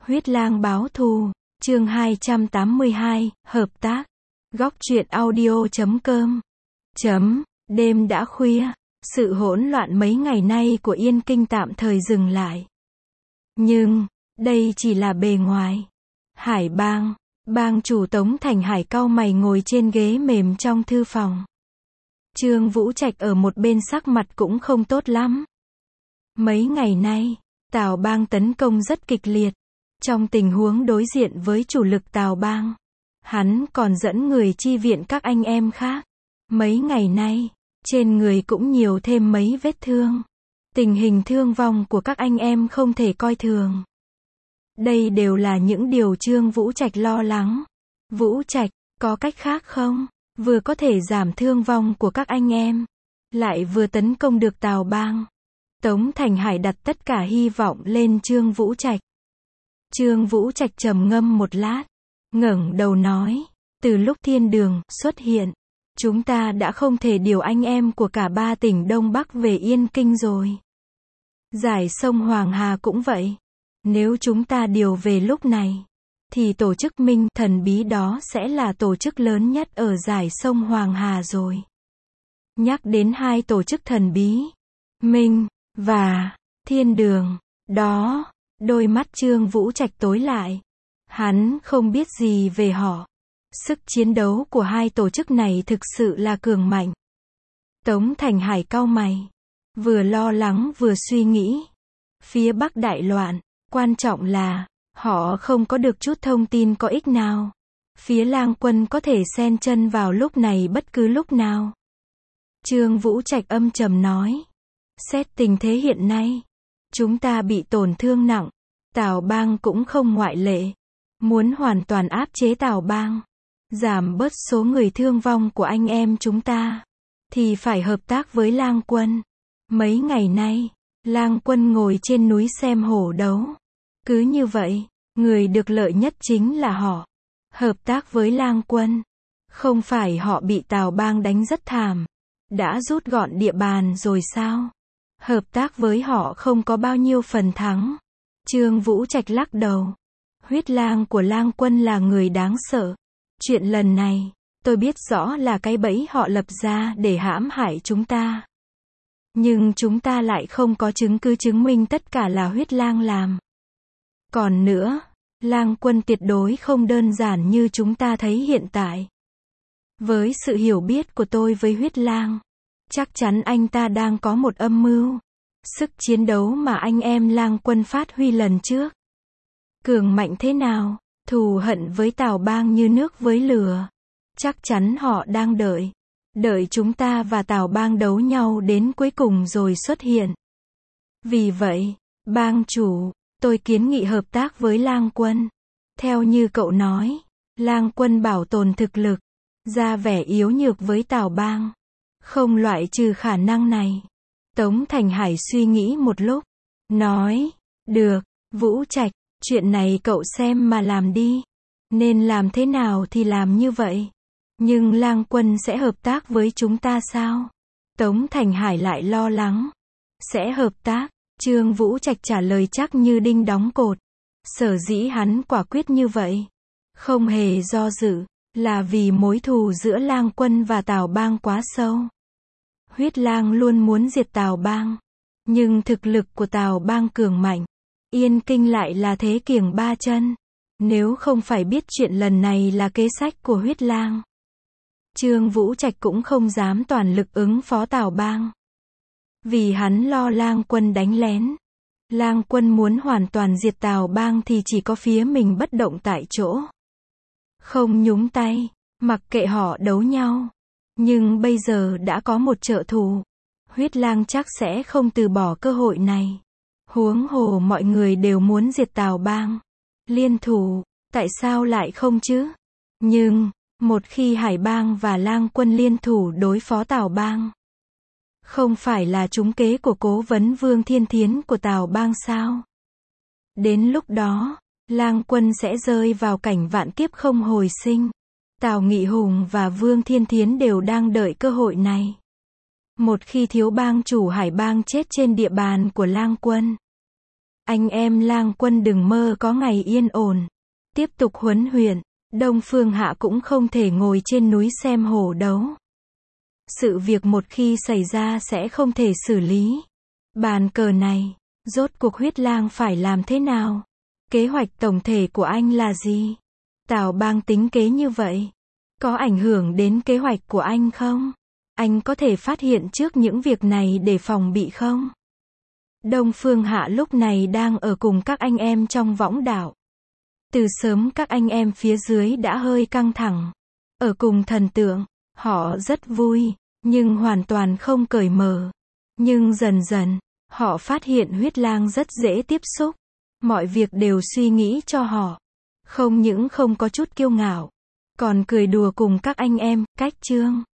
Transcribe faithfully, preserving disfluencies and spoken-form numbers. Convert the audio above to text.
Huyết lang báo thù, chương hai trăm tám mươi hai, hợp tác. Góc truyện audio chấm com. Chấm, đêm đã khuya, sự hỗn loạn mấy ngày nay của Yên Kinh tạm thời dừng lại. Nhưng, đây chỉ là bề ngoài. Hải bang, bang chủ Tống Thành Hải cau mày ngồi trên ghế mềm trong thư phòng. Trương Vũ Trạch ở một bên sắc mặt cũng không tốt lắm. Mấy ngày nay, Tào bang tấn công rất kịch liệt. Trong tình huống đối diện với chủ lực Tào bang, hắn còn dẫn người chi viện các anh em khác. Mấy ngày nay, trên người cũng nhiều thêm mấy vết thương. Tình hình thương vong của các anh em không thể coi thường. Đây đều là những điều Trương Vũ Trạch lo lắng. Vũ Trạch, có cách khác không? Vừa có thể giảm thương vong của các anh em, lại vừa tấn công được Tào bang. Tống Thành Hải đặt tất cả hy vọng lên Trương Vũ Trạch. Trương Vũ Trạch trầm ngâm một lát, ngẩng đầu nói, từ lúc thiên đường xuất hiện, chúng ta đã không thể điều anh em của cả ba tỉnh Đông Bắc về Yên Kinh rồi. Dải sông Hoàng Hà cũng vậy. Nếu chúng ta điều về lúc này, thì tổ chức Minh thần bí đó sẽ là tổ chức lớn nhất ở dải sông Hoàng Hà rồi. Nhắc đến hai tổ chức thần bí, Minh và Thiên Đường, đó, đôi mắt Trương Vũ Trạch tối lại. Hắn không biết gì về họ. Sức chiến đấu của hai tổ chức này thực sự là cường mạnh. Tống Thành Hải cau mày, vừa lo lắng vừa suy nghĩ. Phía Bắc đại loạn, quan trọng là họ không có được chút thông tin có ích nào. Phía Lang Quân có thể xen chân vào lúc này bất cứ lúc nào. Trương Vũ Trạch âm trầm nói, xét tình thế hiện nay, chúng ta bị tổn thương nặng, Tào bang cũng không ngoại lệ. Muốn hoàn toàn áp chế Tào bang, giảm bớt số người thương vong của anh em chúng ta, thì phải hợp tác với Lang Quân. Mấy ngày nay, Lang Quân ngồi trên núi xem hổ đấu. Cứ như vậy, người được lợi nhất chính là họ. Hợp tác với Lang Quân, không phải họ bị Tào bang đánh rất thảm, đã rút gọn địa bàn rồi sao? Hợp tác với họ không có bao nhiêu phần thắng. Trương Vũ Trạch lắc đầu. Huyết lang của Lang Quân là người đáng sợ. Chuyện lần này, tôi biết rõ là cái bẫy họ lập ra để hãm hại chúng ta. Nhưng chúng ta lại không có chứng cứ chứng minh tất cả là huyết lang làm. Còn nữa, Lang Quân tuyệt đối không đơn giản như chúng ta thấy hiện tại. Với sự hiểu biết của tôi với huyết lang, chắc chắn anh ta đang có một âm mưu. Sức chiến đấu mà anh em Lang Quân phát huy lần trước, cường mạnh thế nào, thù hận với Tào bang như nước với lửa. Chắc chắn họ đang đợi, đợi chúng ta và Tào bang đấu nhau đến cuối cùng rồi xuất hiện. Vì vậy, bang chủ, tôi kiến nghị hợp tác với Lang Quân. Theo như cậu nói, Lang Quân bảo tồn thực lực, ra vẻ yếu nhược với Tào bang. Không loại trừ khả năng này. Tống Thành Hải suy nghĩ một lúc, nói, được, Vũ Trạch, chuyện này cậu xem mà làm đi. Nên làm thế nào thì làm như vậy. Nhưng Lang Quân sẽ hợp tác với chúng ta sao? Tống Thành Hải lại lo lắng. Sẽ hợp tác, Trương Vũ Trạch trả lời chắc như đinh đóng cột. Sở dĩ hắn quả quyết như vậy, không hề do dự, là vì mối thù giữa Lang Quân và Tào bang quá sâu. Huyết lang luôn muốn diệt Tào bang, nhưng thực lực của Tào bang cường mạnh. Yên Kinh lại là thế kiềng ba chân. Nếu không phải biết chuyện lần này là kế sách của huyết lang, Trương Vũ Trạch cũng không dám toàn lực ứng phó Tào bang. Vì hắn lo Lang Quân đánh lén. Lang Quân muốn hoàn toàn diệt Tào bang thì chỉ có phía mình bất động tại chỗ. Không nhúng tay, mặc kệ họ đấu nhau. Nhưng bây giờ đã có một trợ thủ. Huyết lang chắc sẽ không từ bỏ cơ hội này. Huống hồ mọi người đều muốn diệt Tào bang. Liên thủ, tại sao lại không chứ? Nhưng, một khi Hải bang và Lang Quân liên thủ đối phó Tào bang, không phải là trúng kế của cố vấn Vương Thiên Thiến của Tào bang sao? Đến lúc đó, Lang Quân sẽ rơi vào cảnh vạn kiếp không hồi sinh. Tào Nghị Hùng và Vương Thiên Thiến đều đang đợi cơ hội này. Một khi thiếu bang chủ Hải bang chết trên địa bàn của Lang Quân, Anh em lang quân đừng mơ có ngày yên ổn. Tiếp tục huấn luyện, Đông Phương Hạ cũng không thể ngồi trên núi xem hổ đấu. Sự việc một khi xảy ra sẽ không thể xử lý. Bàn cờ này, rốt cuộc Huyết Lang phải làm thế nào? Kế hoạch tổng thể của anh là gì? Tào Bang tính kế như vậy, có ảnh hưởng đến kế hoạch của anh không? Anh có thể phát hiện trước những việc này để phòng bị không? Đông Phương Hạ lúc này đang ở cùng các anh em trong võng đảo. Từ sớm các anh em phía dưới đã hơi căng thẳng. Ở cùng thần tượng, họ rất vui, nhưng hoàn toàn không cởi mở. Nhưng dần dần, họ phát hiện Huyết Lang rất dễ tiếp xúc. Mọi việc đều suy nghĩ cho họ. Không những không có chút kiêu ngạo, còn cười đùa cùng các anh em, cách trương.